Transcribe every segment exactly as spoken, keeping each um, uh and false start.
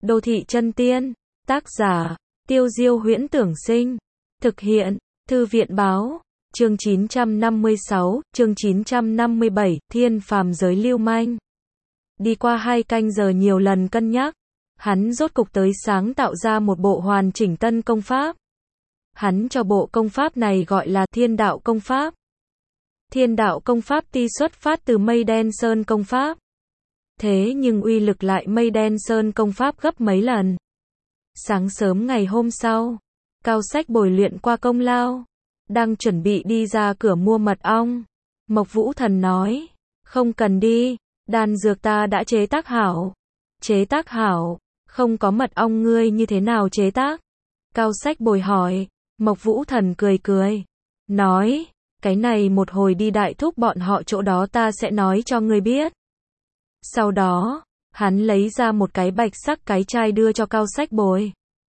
Đô thị chân tiên, tác giả, Tiêu Diêu Huyễn Tưởng Sinh, thực hiện, Thư viện Báo, chương chín trăm năm mươi sáu, chương chín trăm năm mươi bảy, Thiên Phàm Giới Lưu Manh. Đi qua hai canh giờ nhiều lần cân nhắc, hắn rốt cục tới sáng tạo ra một bộ hoàn chỉnh tân công pháp. Hắn cho bộ công pháp này gọi là Thiên Đạo Công Pháp. Thiên Đạo Công Pháp tuy xuất phát từ Mây Đen Sơn Công Pháp, thế nhưng uy lực lại Mây Đen Sơn Công Pháp gấp mấy lần. Sáng sớm ngày hôm sau, Cao Sách bồi luyện qua công lao, đang chuẩn bị đi ra cửa mua mật ong. Mộc Vũ Thần nói, không cần đi, đan dược ta đã chế tác hảo. Chế tác hảo, không có mật ong ngươi như thế nào chế tác? Cao Sách bồi hỏi. Mộc Vũ Thần cười cười, nói, cái này một hồi đi đại thúc bọn họ chỗ đó ta sẽ nói cho ngươi biết. Sau đó, hắn lấy ra một cái bạch sắc cái chai đưa cho Cao Sách bồi.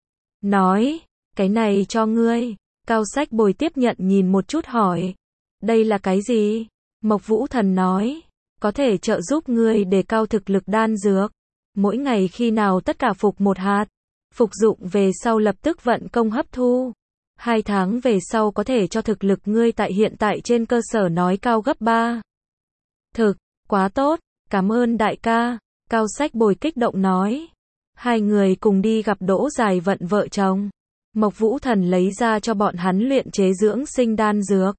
Nói, cái này cho ngươi. Cao Sách bồi tiếp nhận nhìn một chút hỏi, đây là cái gì? Mộc Vũ Thần nói, có thể trợ giúp ngươi đề cao thực lực đan dược. Mỗi ngày khi nào tất cả phục một hạt, phục dụng về sau lập tức vận công hấp thu. Hai tháng về sau có thể cho thực lực ngươi tại hiện tại trên cơ sở nói cao gấp ba. Thực, quá tốt, cảm ơn đại ca. Cao Sách bồi kích động nói. Hai người cùng đi gặp Đỗ Dài Vận vợ chồng. Mộc Vũ Thần lấy ra cho bọn hắn luyện chế dưỡng sinh đan dược.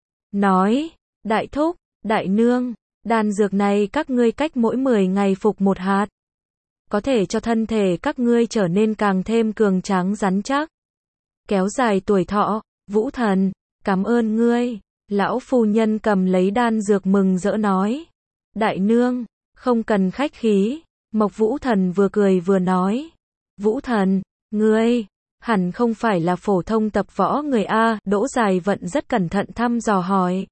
Nói, đại thúc, đại nương, đan dược này các ngươi cách mỗi mười ngày phục một hạt. Có thể cho thân thể các ngươi trở nên càng thêm cường tráng rắn chắc. Kéo dài tuổi thọ. Vũ Thần, cảm ơn ngươi. Lão phu nhân cầm lấy đan dược mừng rỡ nói. Đại nương, không cần khách khí. Mộc Vũ Thần vừa cười vừa nói. Vũ Thần, ngươi, hẳn không phải là phổ thông tập võ người A. Đỗ Dài Vận rất cẩn thận thăm dò hỏi.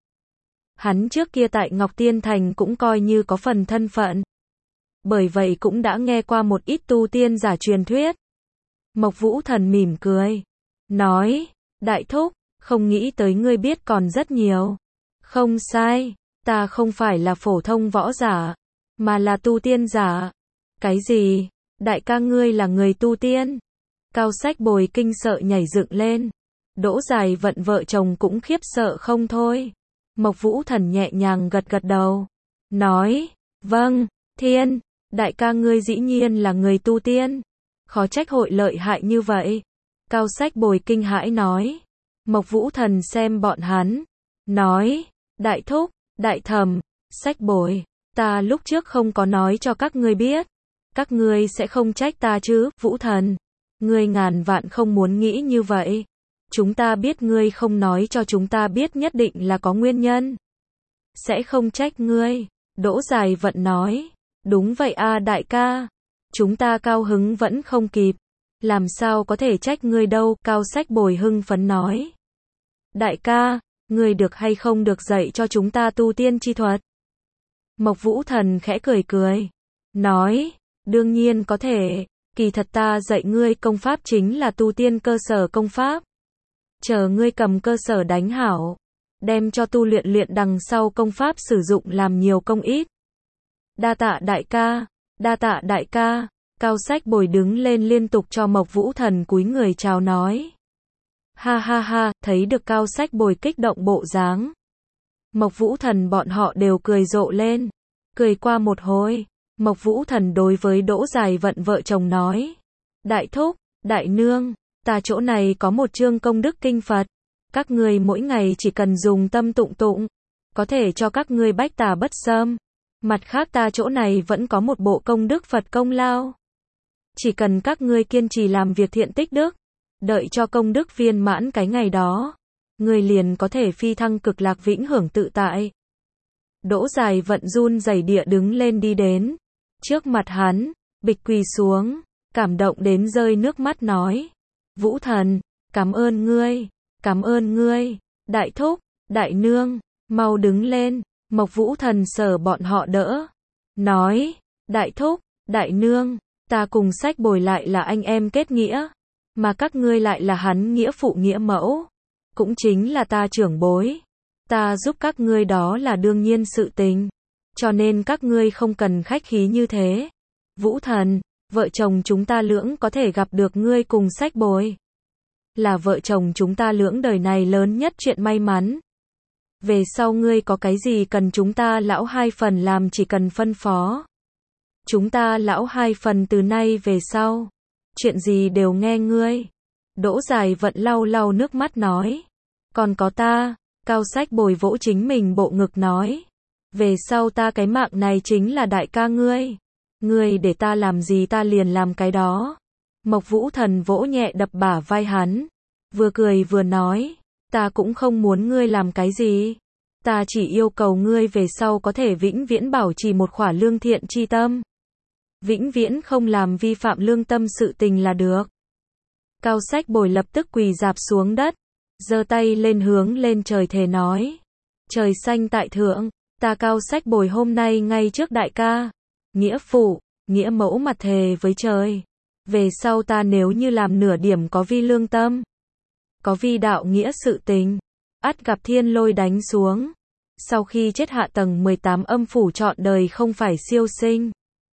Hắn trước kia tại Ngọc Tiên Thành cũng coi như có phần thân phận. Bởi vậy cũng đã nghe qua một ít tu tiên giả truyền thuyết. Mộc Vũ Thần mỉm cười. Nói, đại thúc, không nghĩ tới ngươi biết còn rất nhiều. Không sai, ta không phải là phổ thông võ giả, mà là tu tiên giả. Cái gì? Đại ca ngươi là người tu tiên? Cao Sách bồi kinh sợ nhảy dựng lên. Đỗ Dài Vận vợ chồng cũng khiếp sợ không thôi. Mộc Vũ Thần nhẹ nhàng gật gật đầu. Nói, vâng, thiên, đại ca ngươi dĩ nhiên là người tu tiên. Khó trách hội lợi hại như vậy. Cao Sách bồi kinh hãi nói. Mộc Vũ Thần xem bọn hắn. Nói, đại thúc, đại thẩm, Sách bồi, ta lúc trước không có nói cho các ngươi biết. Các ngươi sẽ không trách ta chứ? Vũ Thần, ngươi ngàn vạn không muốn nghĩ như vậy. Chúng ta biết ngươi không nói cho chúng ta biết nhất định là có nguyên nhân. Sẽ không trách ngươi. Đỗ Dài Vận nói. Đúng vậy a đại ca. Chúng ta cao hứng vẫn không kịp. Làm sao có thể trách ngươi đâu? Cao Sách bồi hưng phấn nói. Đại ca, ngươi được hay không được dạy cho chúng ta tu tiên chi thuật? Mộc Vũ Thần khẽ cười cười. Nói, đương nhiên có thể. Kỳ thật ta dạy ngươi công pháp chính là tu tiên cơ sở công pháp. Chờ ngươi cầm cơ sở đánh hảo, đem cho tu luyện luyện đằng sau công pháp sử dụng làm nhiều công ít. Đa tạ đại ca, đa tạ đại ca. Cao Sách bồi đứng lên liên tục cho Mộc Vũ Thần cúi người chào nói. Ha ha ha, thấy được Cao Sách bồi kích động bộ dáng. Mộc Vũ Thần bọn họ đều cười rộ lên. Cười qua một hồi, Mộc Vũ Thần đối với Đỗ Dài Vận vợ chồng nói. Đại thúc, đại nương, ta chỗ này có một chương công đức kinh Phật. Các ngươi mỗi ngày chỉ cần dùng tâm tụng tụng, có thể cho các ngươi bách tà bất xâm. Mặt khác ta chỗ này vẫn có một bộ công đức Phật công lao. Chỉ cần các ngươi kiên trì làm việc thiện tích đức, đợi cho công đức viên mãn cái ngày đó, ngươi liền có thể phi thăng cực lạc vĩnh hưởng tự tại. Đỗ Dài Vận run rẩy địa đứng lên đi đến. Trước mặt hắn, bịch quỳ xuống, cảm động đến rơi nước mắt nói. Vũ Thần, cảm ơn ngươi, cảm ơn ngươi, đại thúc, đại nương, mau đứng lên. Mộc Vũ Thần sờ bọn họ đỡ. Nói, đại thúc, đại nương, ta cùng Sách bồi lại là anh em kết nghĩa, mà các ngươi lại là hắn nghĩa phụ nghĩa mẫu, cũng chính là ta trưởng bối. Ta giúp các ngươi đó là đương nhiên sự tình, cho nên các ngươi không cần khách khí như thế. Vũ Thần, vợ chồng chúng ta lưỡng có thể gặp được ngươi cùng Sách Bồi. Là vợ chồng chúng ta lưỡng đời này lớn nhất chuyện may mắn. Về sau ngươi có cái gì cần chúng ta lão hai phần làm chỉ cần phân phó. Chúng ta lão hai phần từ nay về sau. Chuyện gì đều nghe ngươi. Đỗ Dài Vận lau lau nước mắt nói. Còn có ta, Cao Sách Bồi vỗ chính mình bộ ngực nói. Về sau ta cái mạng này chính là đại ca ngươi. Ngươi để ta làm gì ta liền làm cái đó. Mộc Vũ Thần vỗ nhẹ đập bả vai hắn. Vừa cười vừa nói. Ta cũng không muốn ngươi làm cái gì. Ta chỉ yêu cầu ngươi về sau có thể vĩnh viễn bảo trì một khỏa lương thiện chi tâm. Vĩnh viễn không làm vi phạm lương tâm sự tình là được. Cao Sách Bồi lập tức quỳ rạp xuống đất. Giơ tay lên hướng lên trời thề nói. Trời xanh tại thượng. Ta Cao Sách Bồi hôm nay ngay trước đại ca. Nghĩa phụ, nghĩa mẫu mặt thề với trời. Về sau ta nếu như làm nửa điểm có vi lương tâm. Có vi đạo nghĩa sự tình. Ắt gặp thiên lôi đánh xuống. Sau khi chết hạ tầng mười tám âm phủ trọn đời không phải siêu sinh.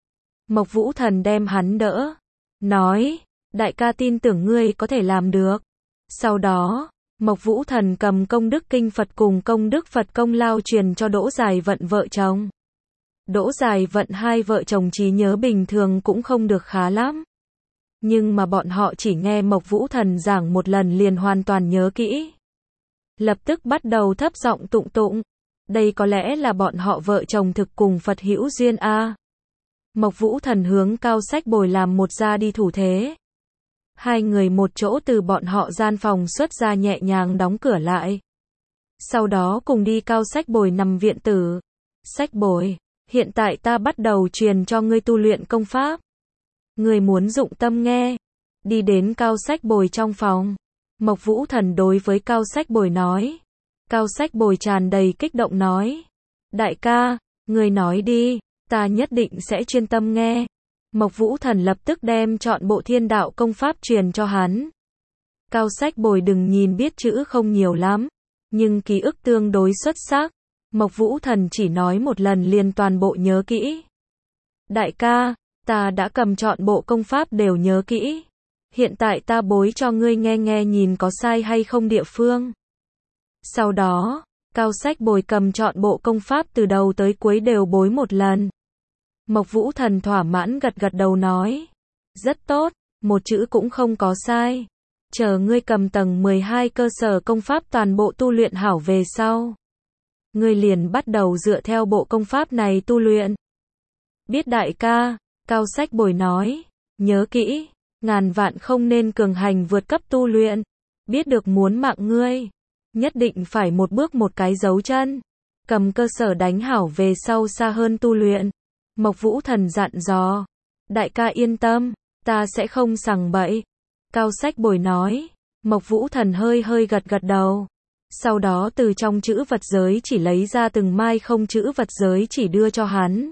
Mộc Vũ Thần đem hắn đỡ. Nói, đại ca tin tưởng ngươi có thể làm được. Sau đó, Mộc Vũ Thần cầm công đức kinh Phật cùng công đức Phật công lao truyền cho Đỗ Dài Vận vợ chồng. Đỗ Dài Vận hai vợ chồng trí nhớ bình thường cũng không được khá lắm. Nhưng mà bọn họ chỉ nghe Mộc Vũ Thần giảng một lần liền hoàn toàn nhớ kỹ. Lập tức bắt đầu thấp giọng tụng tụng. Đây có lẽ là bọn họ vợ chồng thực cùng Phật hữu duyên a. Mộc Vũ Thần hướng Cao Sách Bồi làm một ra đi thủ thế. Hai người một chỗ từ bọn họ gian phòng xuất ra nhẹ nhàng đóng cửa lại. Sau đó cùng đi Cao Sách Bồi nằm viện tử. Sách Bồi, hiện tại ta bắt đầu truyền cho ngươi tu luyện công pháp. Ngươi muốn dụng tâm nghe. Đi đến Cao Sách Bồi trong phòng. Mộc Vũ Thần đối với Cao Sách Bồi nói. Cao Sách Bồi tràn đầy kích động nói. Đại ca, ngươi nói đi, ta nhất định sẽ chuyên tâm nghe. Mộc Vũ Thần lập tức đem chọn bộ thiên đạo công pháp truyền cho hắn. Cao Sách Bồi đừng nhìn biết chữ không nhiều lắm, nhưng ký ức tương đối xuất sắc. Mộc Vũ Thần chỉ nói một lần liền toàn bộ nhớ kỹ. Đại ca, ta đã cầm chọn bộ công pháp đều nhớ kỹ. Hiện tại ta bối cho ngươi nghe nghe nhìn có sai hay không địa phương. Sau đó, Cao Sách Bồi cầm chọn bộ công pháp từ đầu tới cuối đều bối một lần. Mộc Vũ Thần thỏa mãn gật gật đầu nói. Rất tốt, một chữ cũng không có sai. Chờ ngươi cầm tầng mười hai cơ sở công pháp toàn bộ tu luyện hảo về sau. Ngươi liền bắt đầu dựa theo bộ công pháp này tu luyện. Biết đại ca, Cao Sách Bồi nói. Nhớ kỹ, ngàn vạn không nên cường hành vượt cấp tu luyện. Biết được muốn mạng ngươi. Nhất định phải một bước một cái dấu chân. Cầm cơ sở đánh hảo về sau xa hơn tu luyện. Mộc Vũ Thần dặn dò. Đại ca yên tâm, ta sẽ không sằng bậy. Cao Sách Bồi nói. Mộc Vũ Thần hơi hơi gật gật đầu. Sau đó từ trong chữ vật giới chỉ lấy ra từng mai không chữ vật giới chỉ đưa cho hắn.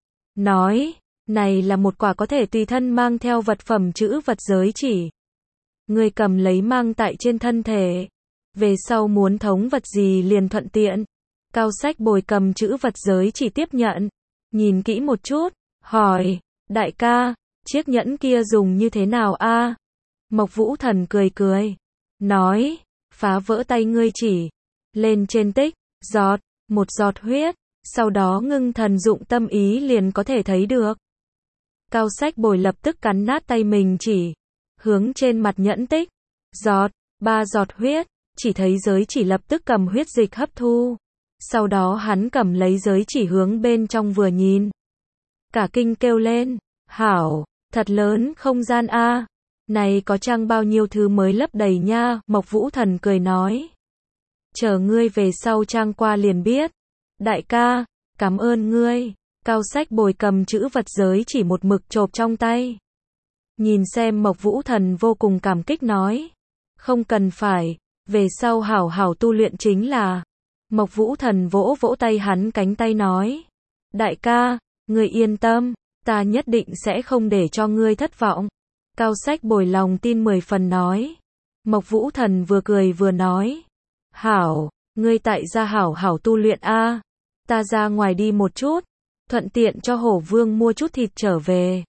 Nói, này là một quả có thể tùy thân mang theo vật phẩm chữ vật giới chỉ. Ngươi cầm lấy mang tại trên thân thể. Về sau muốn thống vật gì liền thuận tiện. Cao Sách Bồi cầm chữ vật giới chỉ tiếp nhận. Nhìn kỹ một chút, hỏi, đại ca, chiếc nhẫn kia dùng như thế nào a? Mộc Vũ Thần cười cười, nói, phá vỡ tay ngươi chỉ, lên trên tích, giọt, một giọt huyết, sau đó ngưng thần dụng tâm ý liền có thể thấy được. Cao Sách Bồi lập tức cắn nát tay mình chỉ, hướng trên mặt nhẫn tích, giọt, ba giọt huyết, chỉ thấy giới chỉ lập tức cầm huyết dịch hấp thu. Sau đó hắn cầm lấy giới chỉ hướng bên trong vừa nhìn. Cả kinh kêu lên, hảo, thật lớn không gian a. Này có chăng bao nhiêu thứ mới lấp đầy nha, Mộc Vũ Thần cười nói. Chờ ngươi về sau trang qua liền biết. Đại ca, cảm ơn ngươi. Cao Sách Bồi cầm chữ vật giới chỉ một mực chộp trong tay. Nhìn xem Mộc Vũ Thần vô cùng cảm kích nói. Không cần phải, về sau hảo hảo tu luyện chính là. Mộc Vũ Thần vỗ vỗ tay hắn cánh tay nói. Đại ca, ngươi yên tâm, ta nhất định sẽ không để cho ngươi thất vọng. Cao Sách Bồi lòng tin mười phần nói. Mộc Vũ Thần vừa cười vừa nói. Hảo, ngươi tại gia hảo hảo tu luyện a. Ta ra ngoài đi một chút, thuận tiện cho Hổ Vương mua chút thịt trở về.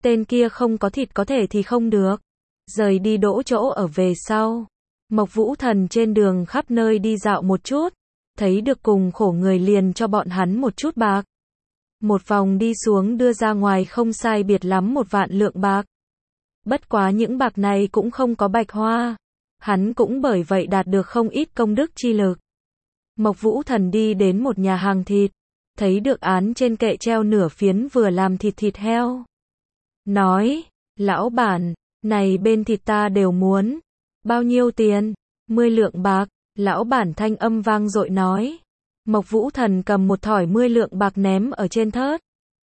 Tên kia không có thịt có thể thì không được. Rời đi đỗ chỗ ở về sau. Mộc Vũ Thần trên đường khắp nơi đi dạo một chút. Thấy được cùng khổ người liền cho bọn hắn một chút bạc. Một vòng đi xuống đưa ra ngoài không sai biệt lắm một vạn lượng bạc. Bất quá những bạc này cũng không có bạch hoa. Hắn cũng bởi vậy đạt được không ít công đức chi lực. Mộc Vũ Thần đi đến một nhà hàng thịt. Thấy được án trên kệ treo nửa phiến vừa làm thịt thịt heo. Nói, lão bản, này bên thịt ta đều muốn. Bao nhiêu tiền? Mười lượng bạc. Lão bản thanh âm vang dội nói. Mộc Vũ Thần cầm một thỏi mười lượng bạc ném ở trên thớt.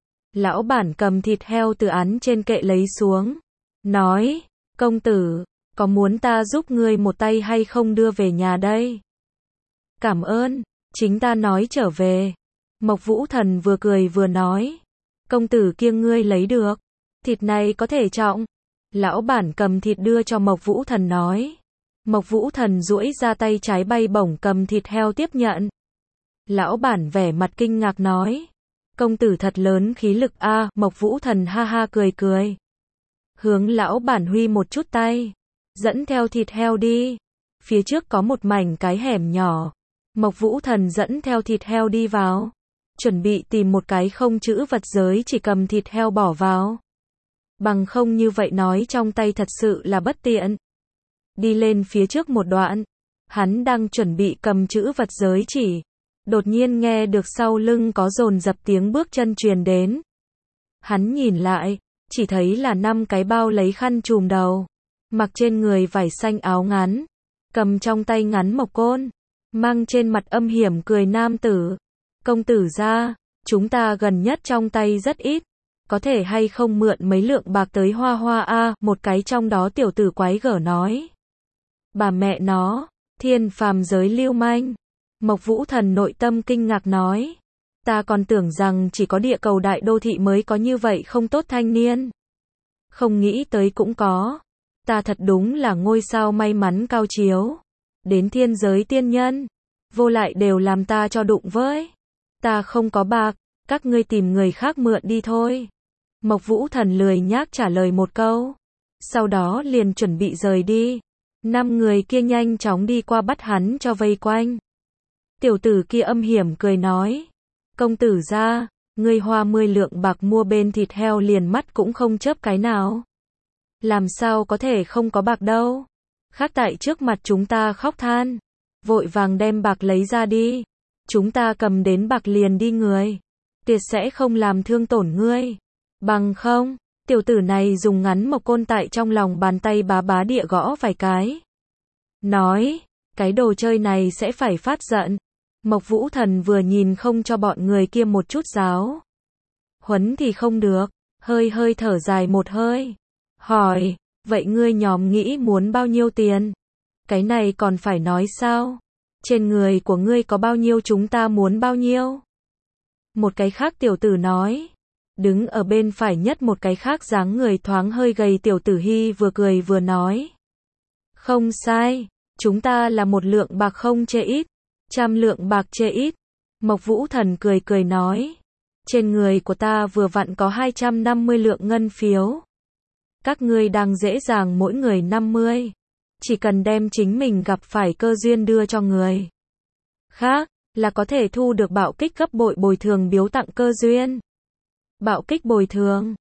Lão bản cầm thịt heo từ án trên kệ lấy xuống. Nói, công tử, có muốn ta giúp ngươi một tay hay không đưa về nhà đây? Cảm ơn, chính ta nói trở về. Mộc Vũ Thần vừa cười vừa nói. Công tử kia ngươi lấy được. Thịt này có thể trọng. Lão bản cầm thịt đưa cho Mộc Vũ Thần nói. Mộc Vũ Thần duỗi ra tay trái bay bổng cầm thịt heo tiếp nhận. Lão bản vẻ mặt kinh ngạc nói. Công tử thật lớn khí lực a. À, Mộc Vũ Thần ha ha cười cười. Hướng lão bản huy một chút tay. Dẫn theo thịt heo đi. Phía trước có một mảnh cái hẻm nhỏ. Mộc Vũ Thần dẫn theo thịt heo đi vào. Chuẩn bị tìm một cái không chữ vật giới chỉ cầm thịt heo bỏ vào. Bằng không như vậy nói trong tay thật sự là bất tiện. Đi lên phía trước một đoạn. Hắn đang chuẩn bị cầm chữ vật giới chỉ. Đột nhiên nghe được sau lưng có dồn dập tiếng bước chân truyền đến. Hắn nhìn lại. Chỉ thấy là năm cái bao lấy khăn trùm đầu. Mặc trên người vải xanh áo ngắn. Cầm trong tay ngắn mộc côn. Mang trên mặt âm hiểm cười nam tử. Công tử ra, chúng ta gần nhất trong tay rất ít. Có thể hay không mượn mấy lượng bạc tới hoa hoa a. À, một cái trong đó tiểu tử quái gở nói. Bà mẹ nó, thiên phàm giới lưu manh. Mộc Vũ Thần nội tâm kinh ngạc nói. Ta còn tưởng rằng chỉ có địa cầu đại đô thị mới có như vậy không tốt thanh niên. Không nghĩ tới cũng có. Ta thật đúng là ngôi sao may mắn cao chiếu. Đến thiên giới tiên nhân. Vô lại đều làm ta cho đụng với. Ta không có bạc, các ngươi tìm người khác mượn đi thôi. Mộc Vũ Thần lười nhác trả lời một câu. Sau đó liền chuẩn bị rời đi. Năm người kia nhanh chóng đi qua bắt hắn cho vây quanh. Tiểu tử kia âm hiểm cười nói. Công tử ra, ngươi hoa mười lượng bạc mua bên thịt heo liền mắt cũng không chớp cái nào. Làm sao có thể không có bạc đâu. Khác tại trước mặt chúng ta khóc than. Vội vàng đem bạc lấy ra đi. Chúng ta cầm đến bạc liền đi người. Tiệt sẽ không làm thương tổn ngươi. Bằng không, tiểu tử này dùng ngắn mộc côn tại trong lòng bàn tay bá bá địa gõ vài cái. Nói, cái đồ chơi này sẽ phải phát giận. Mộc Vũ Thần vừa nhìn không cho bọn người kia một chút giáo. Huấn thì không được, hơi hơi thở dài một hơi. Hỏi, vậy ngươi nhóm nghĩ muốn bao nhiêu tiền? Cái này còn phải nói sao? Trên người của ngươi có bao nhiêu chúng ta muốn bao nhiêu? Một cái khác tiểu tử nói. Đứng ở bên phải nhất một cái khác dáng người thoáng hơi gầy tiểu tử Hy vừa cười vừa nói. Không sai, chúng ta là một lượng bạc không chê ít, trăm lượng bạc chê ít. Mộc Vũ Thần cười cười nói. Trên người của ta vừa vặn có hai trăm năm mươi lượng ngân phiếu. Các ngươi đang dễ dàng mỗi người năm mươi. Chỉ cần đem chính mình gặp phải cơ duyên đưa cho người khác, là có thể thu được bạo kích gấp bội bồi thường biếu tặng cơ duyên. Bạo kích bồi thường.